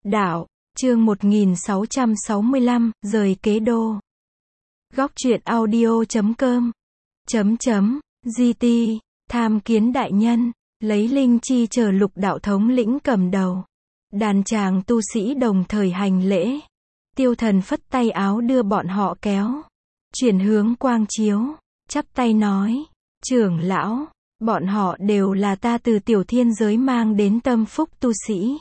Đạo, chương 1665, rời kế đô. Góc truyện audio.com GT, tham kiến đại nhân, lấy linh chi chờ Lục đạo thống lĩnh cầm đầu. Đàn tràng tu sĩ đồng thời hành lễ. Tiêu Thần phất tay áo đưa bọn họ kéo. Chuyển hướng Quang Chiếu, chắp tay nói, trưởng lão, bọn họ đều là ta từ tiểu thiên giới mang đến tâm phúc tu sĩ.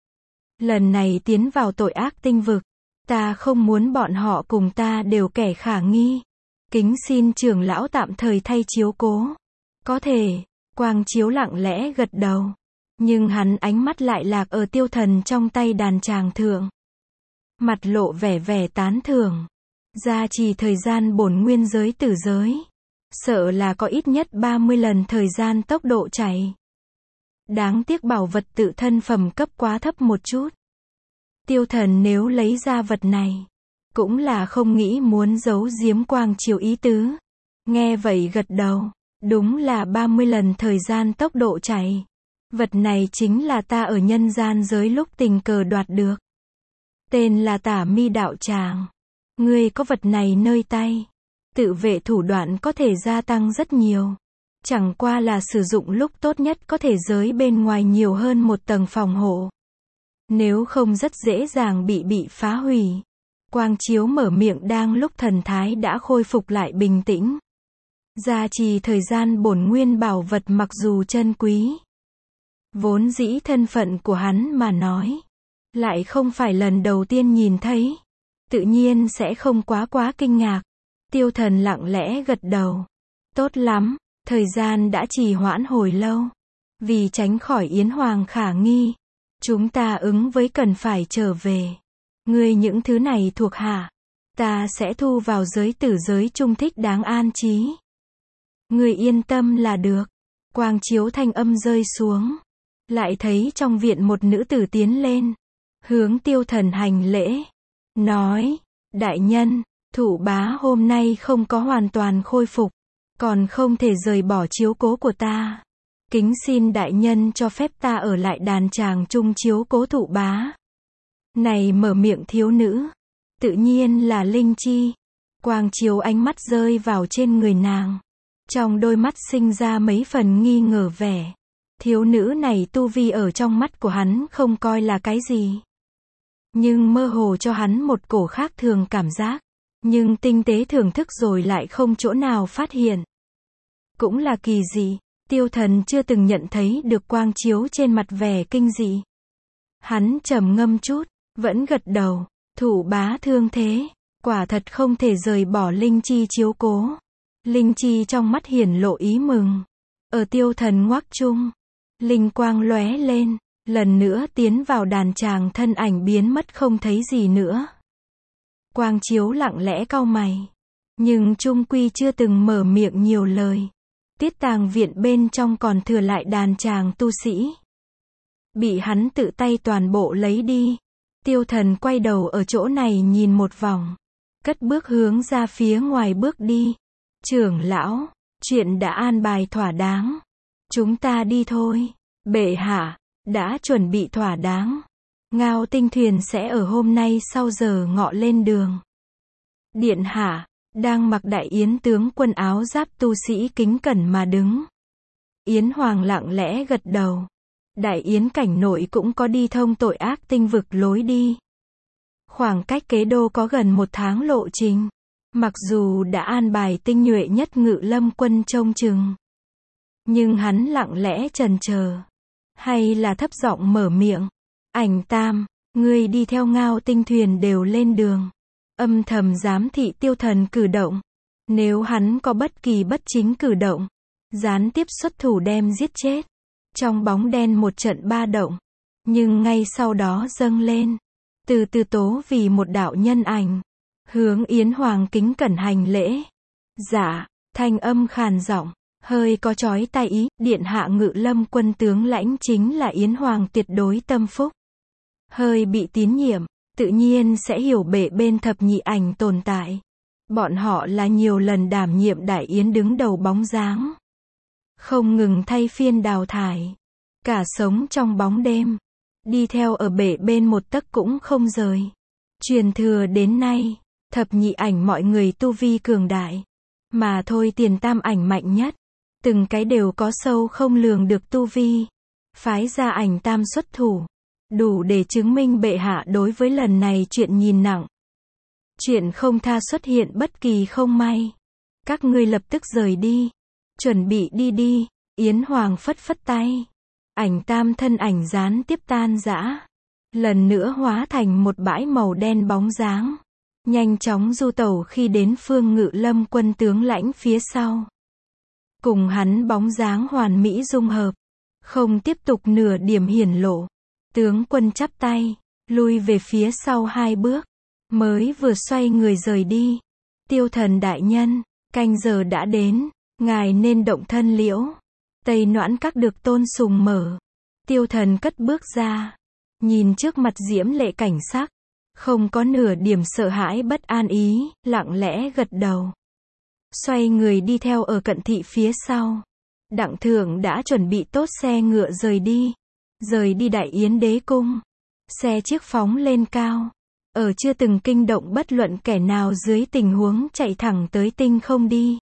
Lần này tiến vào tội ác tinh vực, ta không muốn bọn họ cùng ta đều kẻ khả nghi. Kính xin trưởng lão tạm thời thay chiếu cố. Có thể, Quang Chiếu lặng lẽ gật đầu. Nhưng hắn ánh mắt lại lạc ở Tiêu Thần trong tay đàn tràng thượng. Mặt lộ vẻ tán thưởng. Gia trì thời gian bổn nguyên giới tử giới. Sợ là có ít nhất 30 lần thời gian tốc độ chạy. Đáng tiếc bảo vật tự thân phẩm cấp quá thấp một chút. Tiêu Thần nếu lấy ra vật này, cũng là không nghĩ muốn giấu giếm Quang Chiếu ý tứ. Nghe vậy gật đầu, đúng là 30 lần thời gian tốc độ chạy. Vật này chính là ta ở nhân gian giới lúc tình cờ đoạt được. Tên là Tả Mi đạo tràng. Ngươi có vật này nơi tay, tự vệ thủ đoạn có thể gia tăng rất nhiều. Chẳng qua là sử dụng lúc tốt nhất có thể giới bên ngoài nhiều hơn một tầng phòng hộ. Nếu không rất dễ dàng bị phá hủy. Quang Chiếu mở miệng đang lúc thần thái đã khôi phục lại bình tĩnh. Gia trì thời gian bổn nguyên bảo vật mặc dù chân quý. Vốn dĩ thân phận của hắn mà nói. Lại không phải lần đầu tiên nhìn thấy. Tự nhiên sẽ không quá kinh ngạc. Tiêu Thần lặng lẽ gật đầu. Tốt lắm, thời gian đã trì hoãn hồi lâu. Vì tránh khỏi Yến Hoàng khả nghi. Chúng ta ứng với cần phải trở về. Ngươi những thứ này thuộc hạ. Ta sẽ thu vào giới tử giới trung thích đáng an trí. Ngươi yên tâm là được. Quang Chiếu thanh âm rơi xuống. Lại thấy trong viện một nữ tử tiến lên. Hướng Tiêu Thần hành lễ. Nói, đại nhân, Thụ Bá hôm nay không có hoàn toàn khôi phục. Còn không thể rời bỏ chiếu cố của ta. Kính xin đại nhân cho phép ta ở lại đàn tràng chung chiếu cố Thụ Bá. Này mở miệng thiếu nữ. Tự nhiên là Linh Chi. Quang Chiếu ánh mắt rơi vào trên người nàng. Trong đôi mắt sinh ra mấy phần nghi ngờ vẻ. Thiếu nữ này tu vi ở trong mắt của hắn không coi là cái gì. Nhưng mơ hồ cho hắn một cổ khác thường cảm giác. Nhưng tinh tế thưởng thức rồi lại không chỗ nào phát hiện. Cũng là kỳ dị. Tiêu Thần chưa từng nhận thấy được Quang Chiếu trên mặt vẻ kinh dị. Hắn trầm ngâm chút, vẫn gật đầu. Thụ Bá thương thế, quả thật không thể rời bỏ Linh Chi chiếu cố. Linh Chi trong mắt hiển lộ ý mừng. Ở Tiêu Thần ngoác chung, linh quang lóe lên, lần nữa tiến vào đàn tràng, thân ảnh biến mất không thấy gì nữa. Quang Chiếu lặng lẽ cau mày, nhưng chung quy chưa từng mở miệng nhiều lời. Tiết tàng viện bên trong còn thừa lại đàn tràng tu sĩ. Bị hắn tự tay toàn bộ lấy đi. Tiêu Thần quay đầu ở chỗ này nhìn một vòng. Cất bước hướng ra phía ngoài bước đi. Trưởng lão, chuyện đã an bài thỏa đáng. Chúng ta đi thôi. Bệ hạ, đã chuẩn bị thỏa đáng. Ngao tinh thuyền sẽ ở hôm nay sau giờ ngọ lên đường. Điện hạ, đang mặc đại yến tướng quân áo giáp tu sĩ kính cẩn mà đứng. Yến Hoàng lặng lẽ gật đầu. Đại yến cảnh nội cũng có đi thông tội ác tinh vực lối đi. Khoảng cách kế đô có gần 1 tháng lộ trình. Mặc dù đã an bài tinh nhuệ nhất Ngự Lâm quân trông chừng. Nhưng hắn lặng lẽ chần chờ. Hay là thấp giọng mở miệng. Ảnh Tam, ngươi đi theo Ngao tinh thuyền đều lên đường. Âm thầm giám thị Tiêu Thần cử động. Nếu hắn có bất kỳ bất chính cử động, gián tiếp xuất thủ đem giết chết. Trong bóng đen một trận ba động. Nhưng ngay sau đó dâng lên. Từ từ tố vì một đạo nhân ảnh. Hướng Yến Hoàng kính cẩn hành lễ. Dạ, thanh âm khàn giọng, hơi có chói tai ý. Điện hạ Ngự Lâm quân tướng lãnh chính là Yến Hoàng tuyệt đối tâm phúc. Hơi bị tín nhiệm, tự nhiên sẽ hiểu bệ bên thập nhị ảnh tồn tại. Bọn họ là nhiều lần đảm nhiệm đại yến đứng đầu bóng dáng. Không ngừng thay phiên đào thải. Cả sống trong bóng đêm. đi theo ở bể bên một tấc cũng không rời. Truyền thừa đến nay, thập nhị ảnh mọi người tu vi cường đại, mà thôi tiền tam ảnh mạnh nhất, từng cái đều có sâu không lường được tu vi. Phái ra ảnh tam xuất thủ, đủ để chứng minh bệ hạ đối với lần này chuyện nhìn nặng. Chuyện không tha xuất hiện bất kỳ không may. Các ngươi lập tức rời đi, chuẩn bị đi đi. Yến Hoàng phất phất tay. Ảnh tam thân ảnh gián tiếp tan rã, lần nữa hóa thành một bãi màu đen bóng dáng, nhanh chóng du tẩu khi đến Phương Ngự Lâm quân tướng lãnh phía sau. Cùng hắn bóng dáng hoàn mỹ dung hợp, không tiếp tục nửa điểm hiển lộ. Tướng quân chắp tay, lui về phía sau 2 bước, mới vừa xoay người rời đi. Tiêu Thần đại nhân, canh giờ đã đến, ngài nên động thân liễu. Tây Noãn Các được tôn sùng mở. Tiêu Thần cất bước ra, nhìn trước mặt diễm lệ cảnh sắc, không có nửa điểm sợ hãi bất an ý, lặng lẽ gật đầu. Xoay người đi theo ở Cận Thị phía sau. Đặng Thượng đã chuẩn bị tốt xe ngựa rời đi Đại Yến đế cung. Xe chiếc phóng lên cao, ở chưa từng kinh động bất luận kẻ nào dưới tình huống chạy thẳng tới tinh không đi.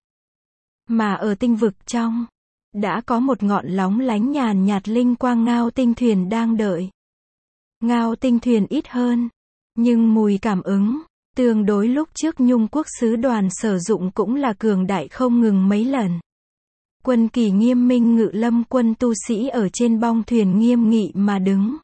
Mà ở tinh vực trong, đã có một ngọn lóng lánh nhàn nhạt linh quang ngao tinh thuyền đang đợi. Ngao tinh thuyền ít hơn, nhưng mùi cảm ứng, tương đối lúc trước Nhung quốc sứ đoàn sử dụng cũng là cường đại không ngừng mấy lần. Quân kỳ nghiêm minh Ngự Lâm quân tu sĩ ở trên bong thuyền nghiêm nghị mà đứng.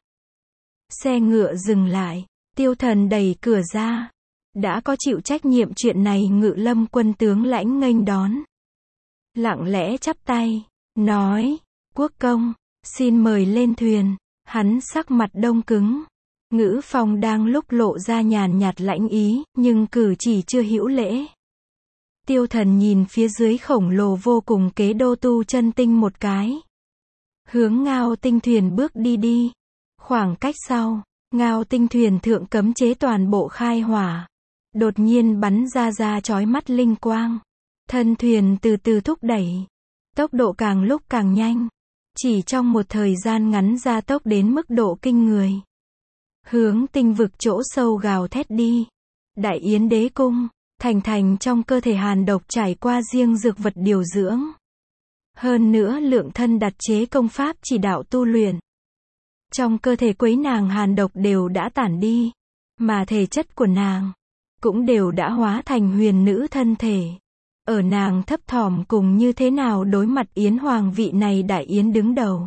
Xe ngựa dừng lại, Tiêu Thần đẩy cửa ra. Đã có chịu trách nhiệm chuyện này Ngự Lâm quân tướng lãnh nghênh đón. Lặng lẽ chắp tay, nói, quốc công, xin mời lên thuyền. Hắn sắc mặt đông cứng. Ngữ phong đang lúc lộ ra nhàn nhạt lãnh ý, nhưng cử chỉ chưa hữu lễ. Tiêu Thần nhìn phía dưới khổng lồ vô cùng kế đô tu chân tinh một cái. Hướng ngao tinh thuyền bước đi. Khoảng cách sau, ngao tinh thuyền thượng cấm chế toàn bộ khai hỏa. Đột nhiên bắn ra chói mắt linh quang. Thân thuyền từ từ thúc đẩy. Tốc độ càng lúc càng nhanh. Chỉ trong một thời gian ngắn gia tốc đến mức độ kinh người. Hướng tinh vực chỗ sâu gào thét đi. Đại Yến đế cung, thành trong cơ thể hàn độc trải qua riêng dược vật điều dưỡng. Hơn nữa lượng thân đặt chế công pháp chỉ đạo tu luyện. Trong cơ thể quấy nàng hàn độc đều đã tản đi. Mà thể chất của nàng cũng đều đã hóa thành huyền nữ thân thể. Ở nàng thấp thỏm cùng như thế nào đối mặt Yến Hoàng vị này Đại Yến đứng đầu.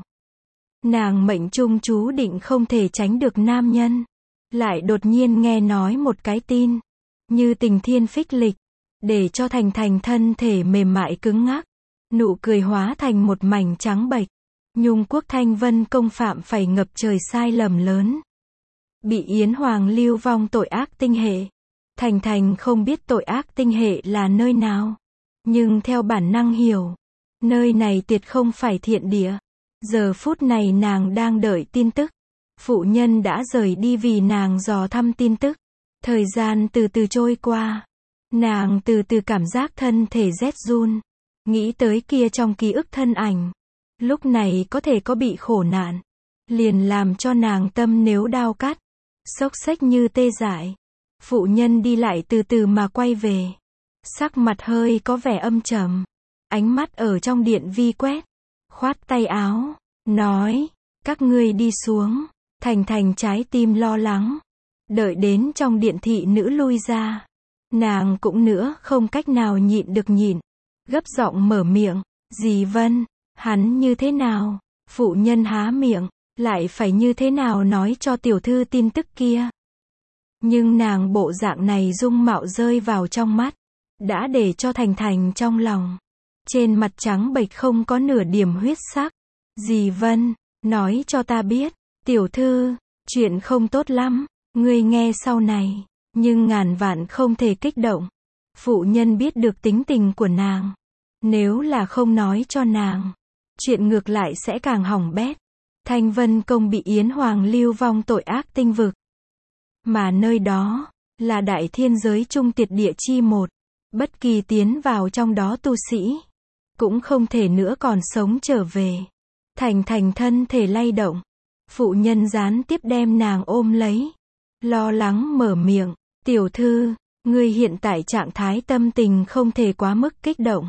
Nàng mệnh trung chú định không thể tránh được nam nhân. Lại đột nhiên nghe nói một cái tin. Như tình thiên phích lịch. Để cho thành thân thể mềm mại cứng ngắc. Nụ cười hóa thành một mảnh trắng bệch. Nhung quốc Thanh Vân công phạm phải ngập trời sai lầm lớn. Bị Yến Hoàng lưu vong tội ác tinh hệ. Thành không biết tội ác tinh hệ là nơi nào. Nhưng theo bản năng hiểu. Nơi này tuyệt không phải thiện địa. Giờ phút này nàng đang đợi tin tức. Phụ nhân đã rời đi vì nàng dò thăm tin tức. Thời gian từ từ trôi qua. Nàng từ từ cảm giác thân thể rét run. Nghĩ tới kia trong ký ức thân ảnh. Lúc này có thể có bị khổ nạn. Liền làm cho nàng tâm nếu đau cắt. Xốc xếch như tê dại. Phụ nhân đi lại từ từ mà quay về. Sắc mặt hơi có vẻ âm trầm. Ánh mắt ở trong điện vi quét. Khoát tay áo. Nói. Các ngươi đi xuống. Thành trái tim lo lắng. Đợi đến trong điện thị nữ lui ra. Nàng cũng nữa không cách nào nhịn được nhịn. Gấp giọng mở miệng. Dì Vân. Hắn như thế nào? Phụ nhân há miệng. Lại phải như thế nào nói cho tiểu thư tin tức kia. Nhưng nàng bộ dạng này dung mạo rơi vào trong mắt. Đã để cho Thành trong lòng. Trên mặt trắng bệch không có nửa điểm huyết sắc. Dì Vân, nói cho ta biết. Tiểu thư, chuyện không tốt lắm. Ngươi nghe sau này. Nhưng ngàn vạn không thể kích động. Phụ nhân biết được tính tình của nàng. Nếu là không nói cho nàng. Chuyện ngược lại sẽ càng hỏng bét. Thanh Vân công bị Yến Hoàng lưu vong tội ác tinh vực. Mà nơi đó, là đại thiên giới trung tiệt địa chi một. Bất kỳ tiến vào trong đó tu sĩ. Cũng không thể nữa còn sống trở về. Thành thân thể lay động. Phụ nhân gián tiếp đem nàng ôm lấy. Lo lắng mở miệng, tiểu thư, ngươi hiện tại trạng thái tâm tình không thể quá mức kích động.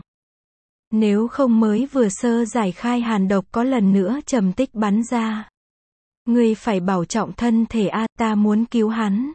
Nếu không mới vừa sơ giải khai hàn độc có lần nữa trầm tích bắn ra. Ngươi phải bảo trọng thân thể a, ta muốn cứu hắn.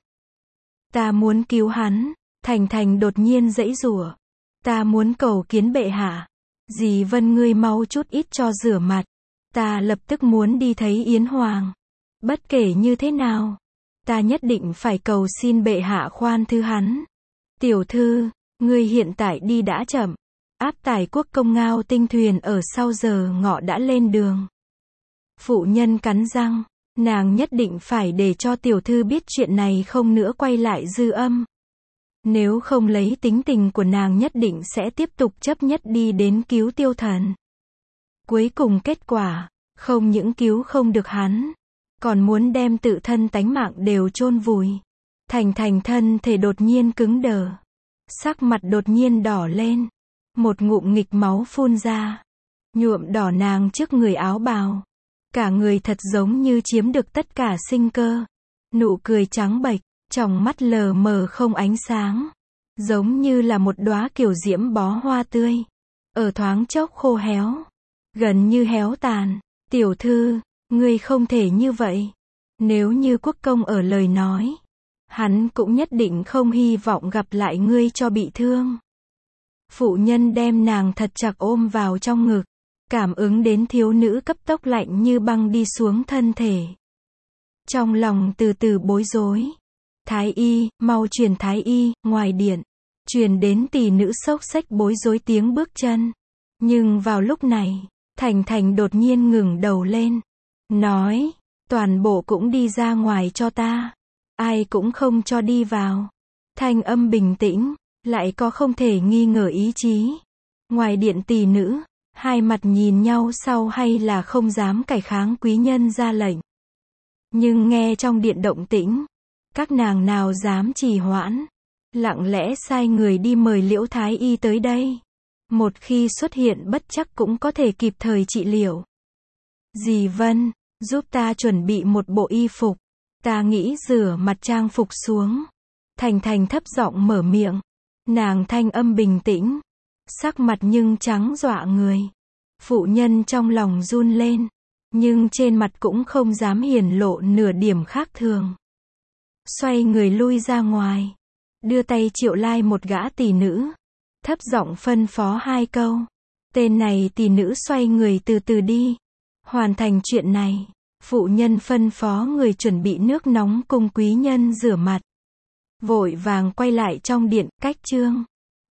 Ta muốn cứu hắn. Thành Thành đột nhiên giãy giụa. Ta muốn cầu kiến bệ hạ. Dì Vân ngươi mau chút ít cho rửa mặt. Ta lập tức muốn đi thấy Yến Hoàng. Bất kể như thế nào, ta nhất định phải cầu xin bệ hạ khoan thứ hắn. Tiểu thư, ngươi hiện tại đi đã chậm. Áp tải quốc công Ngao Tinh thuyền ở sau giờ ngọ đã lên đường. Phụ nhân cắn răng, nàng nhất định phải để cho tiểu thư biết chuyện này không nữa quay lại dư âm. Nếu không lấy tính tình của nàng nhất định sẽ tiếp tục chấp nhất đi đến cứu Tiêu Thần. Cuối cùng kết quả, không những cứu không được hắn, còn muốn đem tự thân tánh mạng đều chôn vùi. Thành Thành thân thể đột nhiên cứng đờ. Sắc mặt đột nhiên đỏ lên. Một ngụm nghịch máu phun ra. Nhuộm đỏ nàng trước người áo bào. Cả người thật giống như chiếm được tất cả sinh cơ. Nụ cười trắng bệch, tròng mắt lờ mờ không ánh sáng. Giống như là một đóa kiều diễm bó hoa tươi. Ở thoáng chốc khô héo. Gần như héo tàn. Tiểu thư, ngươi không thể như vậy. Nếu như quốc công ở lời nói, hắn cũng nhất định không hy vọng gặp lại ngươi cho bị thương. Phụ nhân đem nàng thật chặt ôm vào trong ngực. Cảm ứng đến thiếu nữ cấp tốc lạnh như băng đi xuống thân thể. Trong lòng từ từ bối rối. Thái y, mau truyền thái y, ngoài điện. Truyền đến tỷ nữ xốc xách bối rối tiếng bước chân. Nhưng vào lúc này, Thành Thành đột nhiên ngừng đầu lên. Nói, toàn bộ cũng đi ra ngoài cho ta. Ai cũng không cho đi vào. Thanh âm bình tĩnh, lại có không thể nghi ngờ ý chí. Ngoài điện tỷ nữ, hai mặt nhìn nhau sau hay là không dám cải kháng quý nhân ra lệnh. Nhưng nghe trong điện động tĩnh, các nàng nào dám trì hoãn. Lặng lẽ sai người đi mời Liễu Thái y tới đây. Một khi xuất hiện bất chắc cũng có thể kịp thời trị liệu. Dì Vân, giúp ta chuẩn bị một bộ y phục. Ta nghĩ rửa mặt trang phục xuống. Thành Thành thấp giọng mở miệng. Nàng thanh âm bình tĩnh. Sắc mặt nhưng trắng dọa người. Phụ nhân trong lòng run lên. Nhưng trên mặt cũng không dám hiển lộ nửa điểm khác thường. Xoay người lui ra ngoài. Đưa tay triệu lai một gã tỷ nữ. Thấp giọng phân phó hai câu. Tên này tỷ nữ xoay người từ từ đi. Hoàn thành chuyện này, phụ nhân phân phó người chuẩn bị nước nóng cùng quý nhân rửa mặt. Vội vàng quay lại trong điện, cách chương.